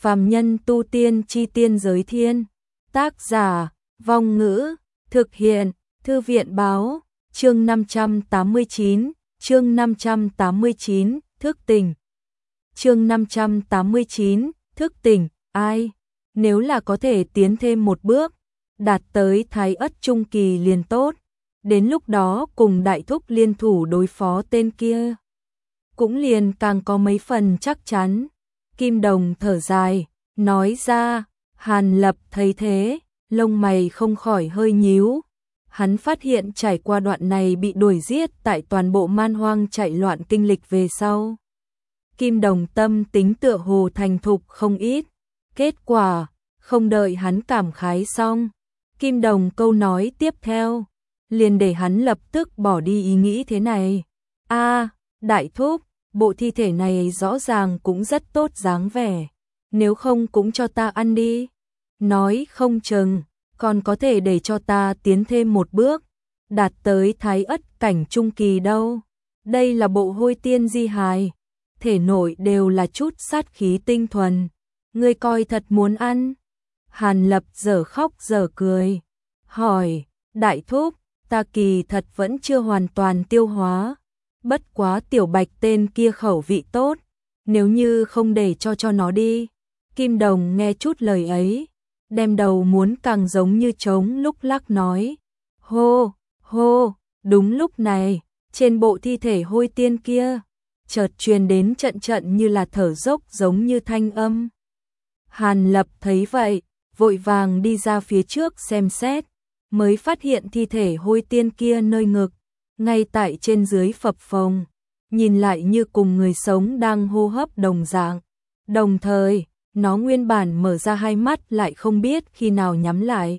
Phàm nhân tu tiên chi tiên giới thiên. Tác giả, Vong Ngữ, thực hiện, Thư viện báo, chương 589, thức tỉnh. Chương 589, thức tỉnh, ai? Nếu là có thể tiến thêm một bước, đạt tới Thái Ất Trung Kỳ liền tốt. Đến lúc đó cùng Đại Thúc liên thủ đối phó tên kia, cũng liền càng có mấy phần chắc chắn. Kim Đồng thở dài, nói ra. Hàn Lập thấy thế, lông mày không khỏi hơi nhíu. Hắn phát hiện trải qua đoạn này bị đuổi giết tại toàn bộ man hoang chạy loạn kinh lịch về sau, Kim Đồng tâm tính tựa hồ thành thục không ít. Kết quả, không đợi hắn cảm khái xong, Kim Đồng câu nói tiếp theo liền để hắn lập tức bỏ đi ý nghĩ thế này. Đại Thúc, bộ thi thể này rõ ràng cũng rất tốt dáng vẻ, nếu không cũng cho ta ăn đi. Nói không chừng còn có thể để cho ta tiến thêm một bước, đạt tới Thái Ất cảnh trung kỳ đâu. Đây là bộ hôi tiên di hài, thể nội đều là chút sát khí tinh thuần, ngươi coi thật muốn ăn? Hàn Lập dở khóc dở cười, hỏi, Đại Thúc, ta kỳ thật vẫn chưa hoàn toàn tiêu hóa, bất quá Tiểu Bạch tên kia khẩu vị tốt, nếu như không để cho nó đi. Kim Đồng nghe chút lời ấy, đem đầu muốn càng giống như trống lúc lắc nói, hô, hô. Đúng lúc này, trên bộ thi thể hôi tiên kia, chợt truyền đến trận trận như là thở dốc giống như thanh âm. Hàn Lập thấy vậy, vội vàng đi ra phía trước xem xét, mới phát hiện thi thể hôi tiên kia nơi ngực, ngay tại trên dưới phập phồng, nhìn lại như cùng người sống đang hô hấp đồng dạng. Đồng thời, nó nguyên bản mở ra hai mắt lại không biết khi nào nhắm lại.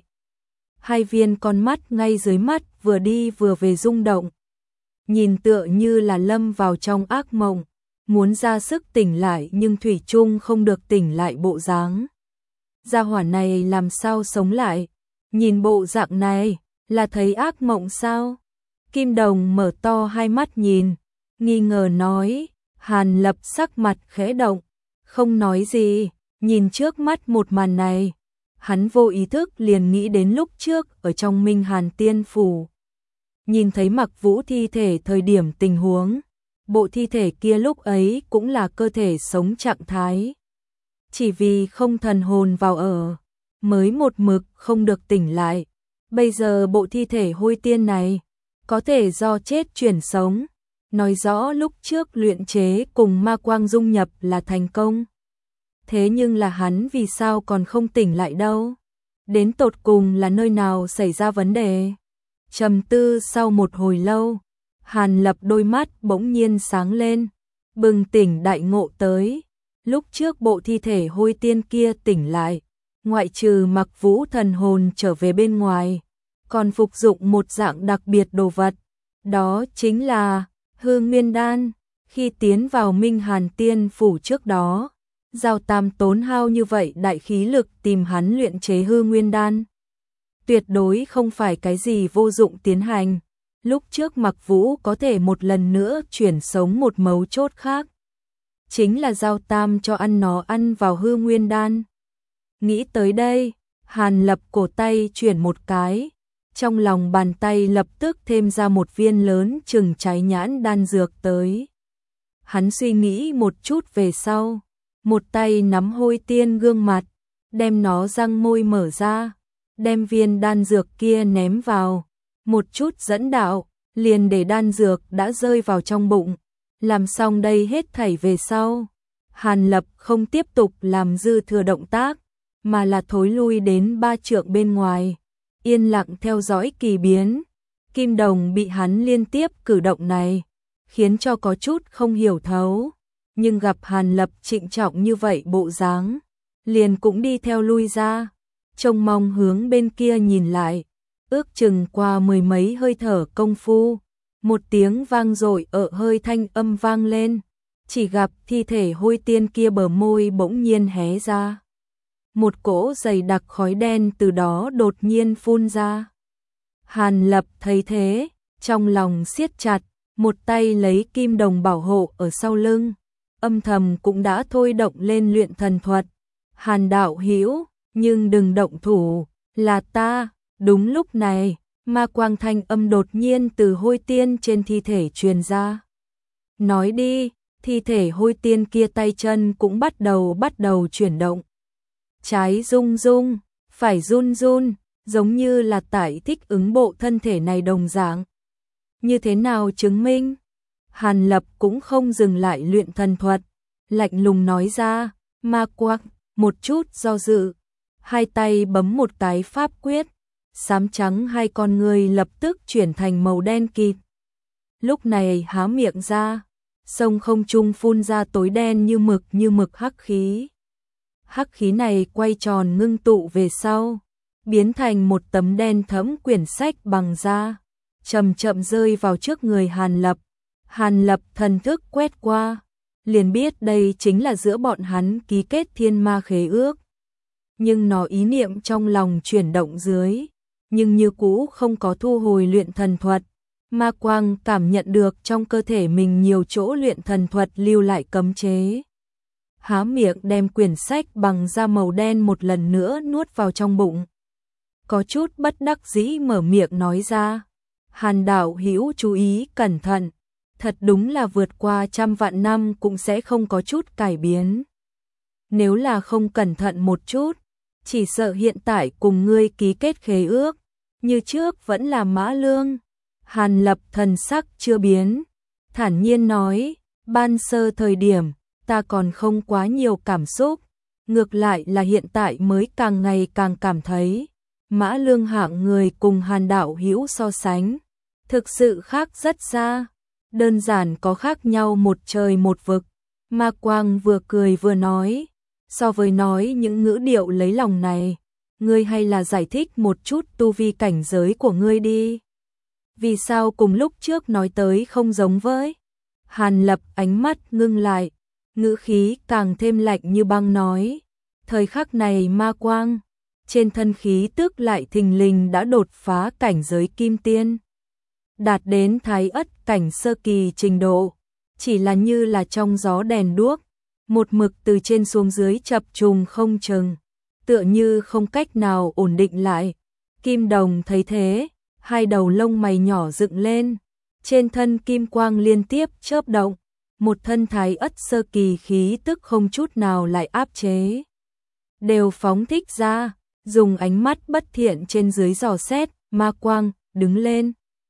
Hai viên con mắt ngay dưới mắt vừa đi vừa về rung động, nhìn tựa như là lâm vào trong ác mộng, muốn ra sức tỉnh lại nhưng thủy chung không được tỉnh lại bộ dáng. Gia hỏa này làm sao sống lại? Nhìn bộ dạng này, là thấy ác mộng sao? Kim Đồng mở to hai mắt nhìn, nghi ngờ nói. Hàn Lập sắc mặt khẽ động, không nói gì, nhìn trước mắt một màn này. Hắn vô ý thức liền nghĩ đến lúc trước ở trong Minh Hàn Tiên Phủ, nhìn thấy Mặc Vũ thi thể thời điểm tình huống, bộ thi thể kia lúc ấy cũng là cơ thể sống trạng thái, chỉ vì không thần hồn vào ở, mới một mực không được tỉnh lại. Bây giờ bộ thi thể hôi tiên này, có thể do chết chuyển sống, nói rõ lúc trước luyện chế cùng ma quang dung nhập là thành công. Thế nhưng là hắn vì sao còn không tỉnh lại đâu? Đến tột cùng là nơi nào xảy ra vấn đề? Trầm tư sau một hồi lâu, Hàn Lập đôi mắt bỗng nhiên sáng lên, bừng tỉnh đại ngộ tới. Lúc trước bộ thi thể hôi tiên kia tỉnh lại, ngoại trừ Mặc Vũ thần hồn trở về bên ngoài, còn phục dụng một dạng đặc biệt đồ vật, đó chính là Hư Nguyên Đan. Khi tiến vào Minh Hàn Tiên Phủ trước đó, Giao Tam tốn hao như vậy đại khí lực tìm hắn luyện chế Hư Nguyên Đan, tuyệt đối không phải cái gì vô dụng tiến hành. Lúc trước Mặc Vũ có thể một lần nữa chuyển sống một mấu chốt khác, chính là Giao Tam cho nó ăn vào Hư Nguyên Đan. Nghĩ tới đây, Hàn Lập cổ tay chuyển một cái, trong lòng bàn tay lập tức thêm ra một viên lớn chừng trái nhãn đan dược tới. Hắn suy nghĩ một chút về sau, một tay nắm hôi tiên gương mặt, đem nó răng môi mở ra, đem viên đan dược kia ném vào, một chút dẫn đạo, liền để đan dược đã rơi vào trong bụng. Làm xong đây hết thảy về sau, Hàn Lập không tiếp tục làm dư thừa động tác, mà là thối lui đến 3 trượng bên ngoài, yên lặng theo dõi kỳ biến. Kim Đồng bị hắn liên tiếp cử động này, khiến cho có chút không hiểu thấu, nhưng gặp Hàn Lập trịnh trọng như vậy bộ dáng, liền cũng đi theo lui ra, trông mong hướng bên kia nhìn lại. Ước chừng qua mười mấy hơi thở công phu, một tiếng vang dội ở hơi thanh âm vang lên, chỉ gặp thi thể hôi tiên kia bờ môi bỗng nhiên hé ra, một cỗ dày đặc khói đen từ đó đột nhiên phun ra. Hàn Lập thấy thế, trong lòng siết chặt, một tay lấy Kim Đồng bảo hộ ở sau lưng, âm thầm cũng đã thôi động lên luyện thần thuật, Hàn đạo hữu, nhưng đừng động thủ, là ta. Đúng lúc này, ma quang thanh âm đột nhiên từ hôi tiên trên thi thể truyền ra. Nói đi, thi thể hôi tiên kia tay chân cũng bắt đầu chuyển động. Trái rung rung, phải run run, giống như là tại thích ứng bộ thân thể này đồng dạng. Như thế nào chứng minh? Hàn Lập cũng không dừng lại luyện thần thuật, lạnh lùng nói ra, ma quang, một chút do dự, hai tay bấm một cái pháp quyết, xám trắng hai con người lập tức chuyển thành màu đen kịt. Lúc này há miệng ra, sông không trung phun ra tối đen như mực hắc khí. Hắc khí này quay tròn ngưng tụ về sau, biến thành một tấm đen thẫm quyển sách bằng da, chậm chậm rơi vào trước người Hàn Lập. Hàn Lập thần thức quét qua, liền biết đây chính là giữa bọn hắn ký kết thiên ma khế ước. Nhưng nó ý niệm trong lòng chuyển động dưới, nhưng như cũ không có thu hồi luyện thần thuật. Ma quang cảm nhận được trong cơ thể mình nhiều chỗ luyện thần thuật lưu lại cấm chế. Há miệng đem quyển sách bằng da màu đen một lần nữa nuốt vào trong bụng. Có chút bất đắc dĩ mở miệng nói ra, Hàn đạo hữu chú ý cẩn thận, thật đúng là vượt qua trăm vạn năm cũng sẽ không có chút cải biến. Nếu là không cẩn thận một chút, chỉ sợ hiện tại cùng ngươi ký kết khế ước, như trước vẫn là Mã Lương. Hàn Lập thần sắc chưa biến, thản nhiên nói, ban sơ thời điểm, ta còn không quá nhiều cảm xúc, ngược lại là hiện tại mới càng ngày càng cảm thấy, Mã Lương hạng người cùng Hàn đạo hữu so sánh, thực sự khác rất xa, đơn giản có khác nhau một trời một vực. Ma Quang vừa cười vừa nói, so với nói những ngữ điệu lấy lòng này, ngươi hay là giải thích một chút tu vi cảnh giới của ngươi đi. Vì sao cùng lúc trước nói tới không giống với? Hàn Lập ánh mắt ngưng lại, ngữ khí càng thêm lạnh như băng nói, thời khắc này Ma Quang, trên thân khí tức lại thình lình đã đột phá cảnh giới kim tiên, đạt đến thái ất cảnh sơ kỳ trình độ, chỉ là như là trong gió đèn đuốc, một mực từ trên xuống dưới chập trùng không chừng, tựa như không cách nào ổn định lại. Kim Đồng thấy thế, hai đầu lông mày nhỏ dựng lên, trên thân kim quang liên tiếp chớp động, một thân thái ất sơ kỳ khí tức không chút nào lại áp chế, đều phóng thích ra, dùng ánh mắt bất thiện trên dưới dò xét. Ma Quang đứng lên.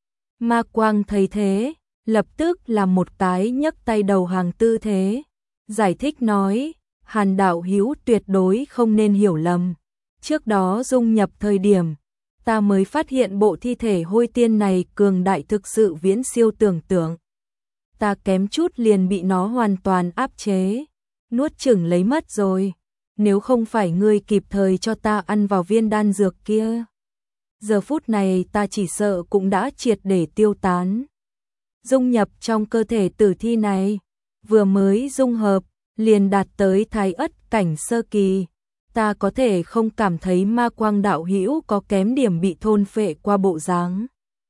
Ma Quang thấy thế, lập tức làm một cái nhấc tay đầu hàng tư thế, giải thích nói, Hàn đạo hữu tuyệt đối không nên hiểu lầm, trước đó dung nhập thời điểm, ta mới phát hiện bộ thi thể hôi tiên này cường đại thực sự viễn siêu tưởng tượng. Ta kém chút liền bị nó hoàn toàn áp chế, nuốt chửng lấy mất rồi, nếu không phải ngươi kịp thời cho ta ăn vào viên đan dược kia, giờ phút này ta chỉ sợ cũng đã triệt để tiêu tán. Dung nhập trong cơ thể tử thi này, vừa mới dung hợp, liền đạt tới thái ất cảnh sơ kỳ. Ta có thể không cảm thấy Ma Quang đạo hữu có kém điểm bị thôn phệ qua bộ dáng.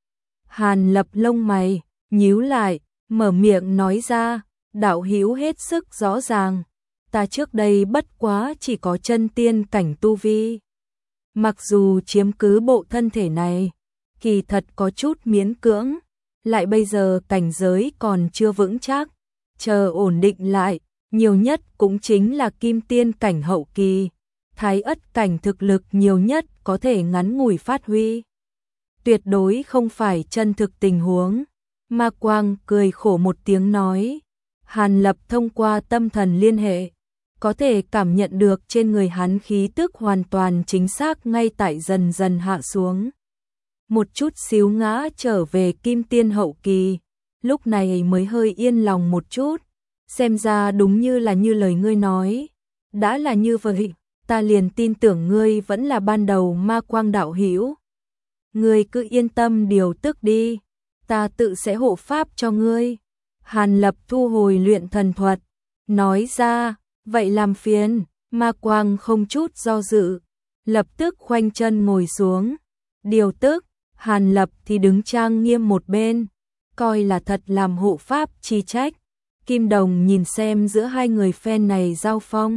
Hàn Lập lông mày nhíu lại, mở miệng nói ra, đạo hữu hết sức rõ ràng, ta trước đây bất quá chỉ có chân tiên cảnh tu vi. Mặc dù chiếm cứ bộ thân thể này, kỳ thật có chút miễn cưỡng, lại bây giờ cảnh giới còn chưa vững chắc, chờ ổn định lại, nhiều nhất cũng chính là kim tiên cảnh hậu kỳ, thái ất cảnh thực lực nhiều nhất có thể ngắn ngủi phát huy. Tuyệt đối không phải chân thực tình huống. Ma Quang cười khổ một tiếng nói, Hàn Lập thông qua tâm thần liên hệ, có thể cảm nhận được trên người hắn khí tức hoàn toàn chính xác ngay tại dần dần hạ xuống. Một chút xíu ngã trở về kim tiên hậu kỳ, lúc này mới hơi yên lòng một chút, xem ra đúng như lời ngươi nói, đã là như vậy, ta liền tin tưởng ngươi vẫn là ban đầu Ma Quang đạo hữu. Ngươi cứ yên tâm điều tức đi, ta tự sẽ hộ pháp cho ngươi. Hàn Lập thu hồi luyện thần thuật, nói ra, vậy làm phiền. Ma Quang không chút do dự, lập tức khoanh chân ngồi xuống, điều tức. Hàn Lập thì đứng trang nghiêm một bên, coi là thật làm hộ pháp chi trách. Kim Đồng nhìn xem giữa hai người phen này giao phong,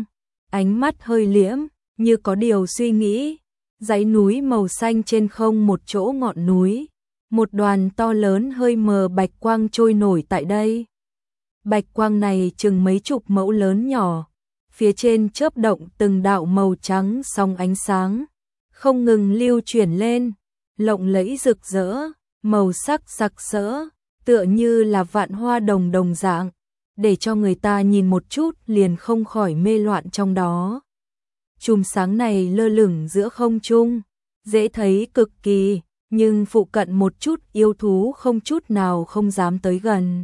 ánh mắt hơi liễm, như có điều suy nghĩ. Dãy núi màu xanh trên không một chỗ ngọn núi, một đoàn to lớn hơi mờ bạch quang trôi nổi tại đây. Bạch quang này chừng mấy chục mẫu lớn nhỏ, phía trên chớp động từng đạo màu trắng song ánh sáng, không ngừng lưu chuyển lên, lộng lẫy rực rỡ, màu sắc sặc sỡ, tựa như là vạn hoa đồng đồng dạng, để cho người ta nhìn một chút liền không khỏi mê loạn trong đó. Chùm sáng này lơ lửng giữa không trung, dễ thấy cực kỳ, nhưng phụ cận một chút yêu thú không chút nào không dám tới gần.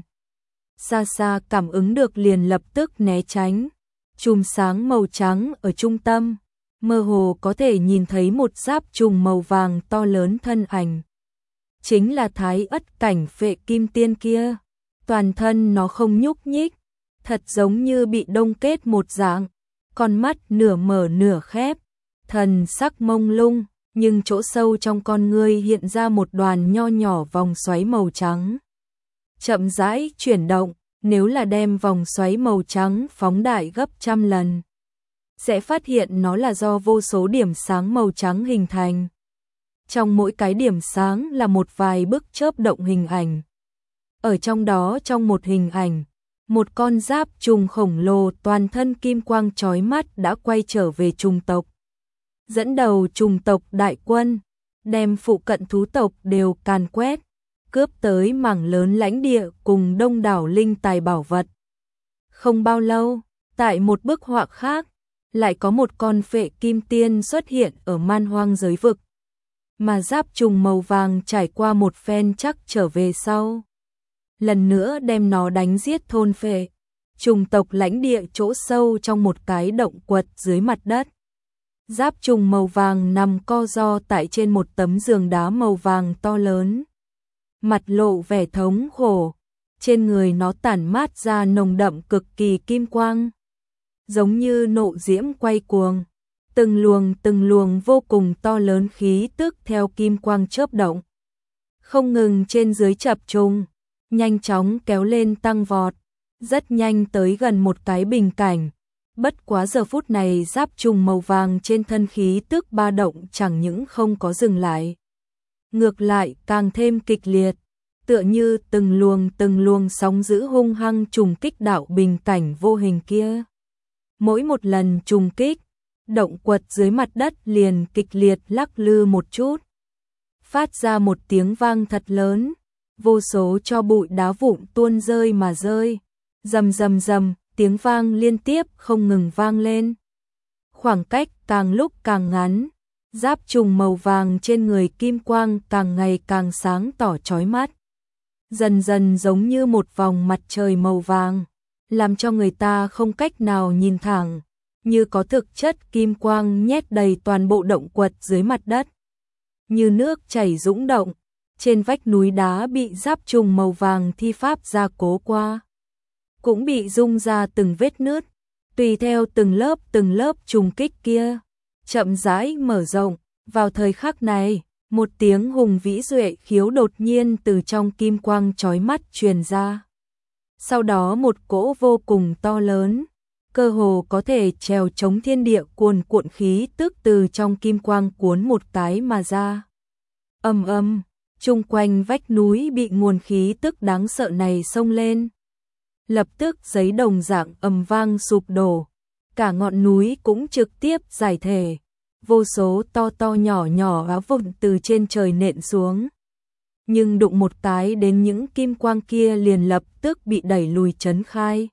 Xa xa cảm ứng được liền lập tức né tránh. Chùm sáng màu trắng ở trung tâm, mơ hồ có thể nhìn thấy một giáp trùng màu vàng to lớn thân ảnh. Chính là Thái Ất cảnh Phệ Kim Tiên kia, toàn thân nó không nhúc nhích, thật giống như bị đông kết một dạng, con mắt nửa mở nửa khép, thần sắc mông lung, nhưng chỗ sâu trong con ngươi hiện ra một đoàn nho nhỏ vòng xoáy màu trắng. Chậm rãi chuyển động, nếu là đem vòng xoáy màu trắng phóng đại gấp trăm lần, sẽ phát hiện nó là do vô số điểm sáng màu trắng hình thành. Trong mỗi cái điểm sáng là một vài bức chớp động hình ảnh. Ở trong đó trong một hình ảnh, một con giáp trùng khổng lồ toàn thân kim quang chói mắt đã quay trở về trùng tộc. Dẫn đầu trùng tộc đại quân, đem phụ cận thú tộc đều càn quét, cướp tới mảng lớn lãnh địa cùng đông đảo linh tài bảo vật. Không bao lâu, tại một bức họa khác, lại có một con phệ kim tiên xuất hiện ở man hoang giới vực. Mà giáp trùng màu vàng trải qua một phen chắc trở về sau. Lần nữa đem nó đánh giết thôn phệ. Trùng tộc lãnh địa chỗ sâu trong một cái động quật dưới mặt đất. Giáp trùng màu vàng nằm co ro tại trên một tấm giường đá màu vàng to lớn. Mặt lộ vẻ thống khổ, trên người nó tản mát ra nồng đậm cực kỳ kim quang. Giống như nộ diễm quay cuồng, từng luồng vô cùng to lớn khí tức theo kim quang chớp động. Không ngừng trên dưới chập trùng, nhanh chóng kéo lên tăng vọt, rất nhanh tới gần một cái bình cảnh. Bất quá giờ phút này giáp trùng màu vàng trên thân khí tức ba động chẳng những không có dừng lại. Ngược lại càng thêm kịch liệt, tựa như từng luồng sóng dữ hung hăng trùng kích đạo bình cảnh vô hình kia. Mỗi một lần trùng kích, động quật dưới mặt đất liền kịch liệt lắc lư một chút. Phát ra một tiếng vang thật lớn, vô số cho bụi đá vụn tuôn rơi mà rơi. Rầm rầm rầm, tiếng vang liên tiếp không ngừng vang lên. Khoảng cách càng lúc càng ngắn, giáp trùng màu vàng trên người kim quang càng ngày càng sáng tỏ chói mắt. Dần dần giống như một vòng mặt trời màu vàng, làm cho người ta không cách nào nhìn thẳng, như có thực chất kim quang nhét đầy toàn bộ động quật dưới mặt đất. Như nước chảy dũng động, trên vách núi đá bị giáp trùng màu vàng thi pháp gia cố qua, cũng bị rung ra từng vết nứt, tùy theo từng lớp trùng kích kia, chậm rãi mở rộng. Vào thời khắc này, một tiếng hùng vĩ duệ khiếu đột nhiên từ trong kim quang chói mắt truyền ra. Sau đó một cỗ vô cùng to lớn, cơ hồ có thể trèo chống thiên địa cuồn cuộn khí tức từ trong kim quang cuốn một cái mà ra. Ầm ầm, chung quanh vách núi bị nguồn khí tức đáng sợ này xông lên. Lập tức giấy đồng dạng ầm vang sụp đổ, cả ngọn núi cũng trực tiếp giải thể. Vô số to nhỏ á vụn từ trên trời nện xuống. Nhưng đụng một cái đến những kim quang kia liền lập tức bị đẩy lùi chấn khai.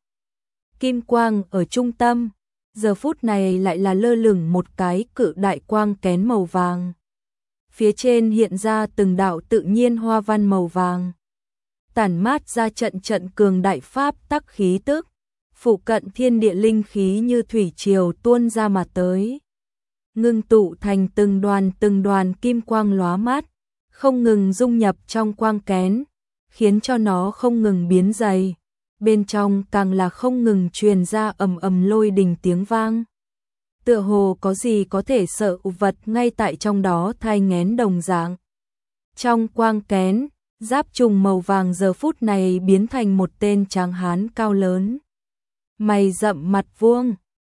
Kim quang ở trung tâm, giờ phút này lại là lơ lửng một cái cự đại quang kén màu vàng. Phía trên hiện ra từng đạo tự nhiên hoa văn màu vàng, tản mát ra trận cường đại pháp tắc khí tức. Phụ cận thiên địa linh khí như thủy triều tuôn ra mà tới, ngưng tụ thành từng đoàn kim quang lóa mắt, không ngừng dung nhập trong quang kén, khiến cho nó không ngừng biến dày. Bên trong càng là không ngừng truyền ra ầm lôi đình tiếng vang. Tựa hồ có gì có thể sợ vật ngay tại trong đó thai nghén đồng dạng. Trong quang kén, giáp trùng màu vàng giờ phút này biến thành một tên tráng hán cao lớn. Mày rậm mặt vuông,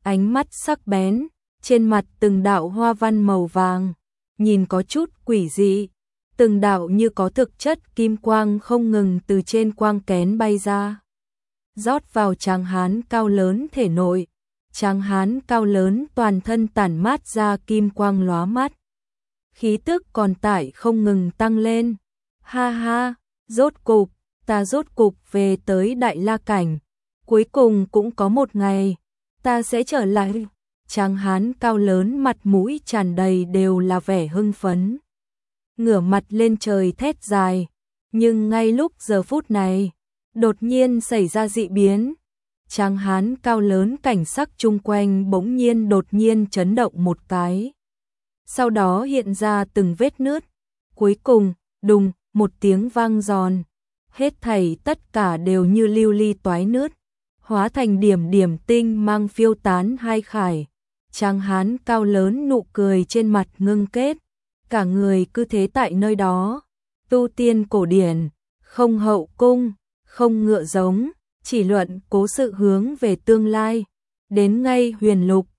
ánh mắt sắc bén, trên mặt từng đạo hoa văn màu vàng, nhìn có chút quỷ dị, từng đạo như có thực chất kim quang không ngừng từ trên quang kén bay ra, rót vào tráng hán cao lớn thể nội. Tráng hán cao lớn toàn thân tản mát ra kim quang lóa mắt, khí tức còn tải không ngừng tăng lên. Ha ha, ta rốt cục về tới Đại La Cảnh, cuối cùng cũng có một ngày, ta sẽ trở lại. Tráng hán cao lớn mặt mũi tràn đầy đều là vẻ hưng phấn, ngửa mặt lên trời thét dài, nhưng ngay lúc giờ phút này, đột nhiên xảy ra dị biến. Tráng hán cao lớn cảnh sắc chung quanh bỗng nhiên đột nhiên chấn động một cái. Sau đó hiện ra từng vết nứt, cuối cùng, đùng, một tiếng vang giòn, hết thảy tất cả đều như lưu ly toái nứt, hóa thành điểm điểm tinh mang phiêu tán hai khải. Tráng hán cao lớn nụ cười trên mặt ngưng kết, cả người cứ thế tại nơi đó, tu tiên cổ điển, không hậu cung, không ngựa giống, chỉ luận cố sự hướng về tương lai, đến ngay huyền lục,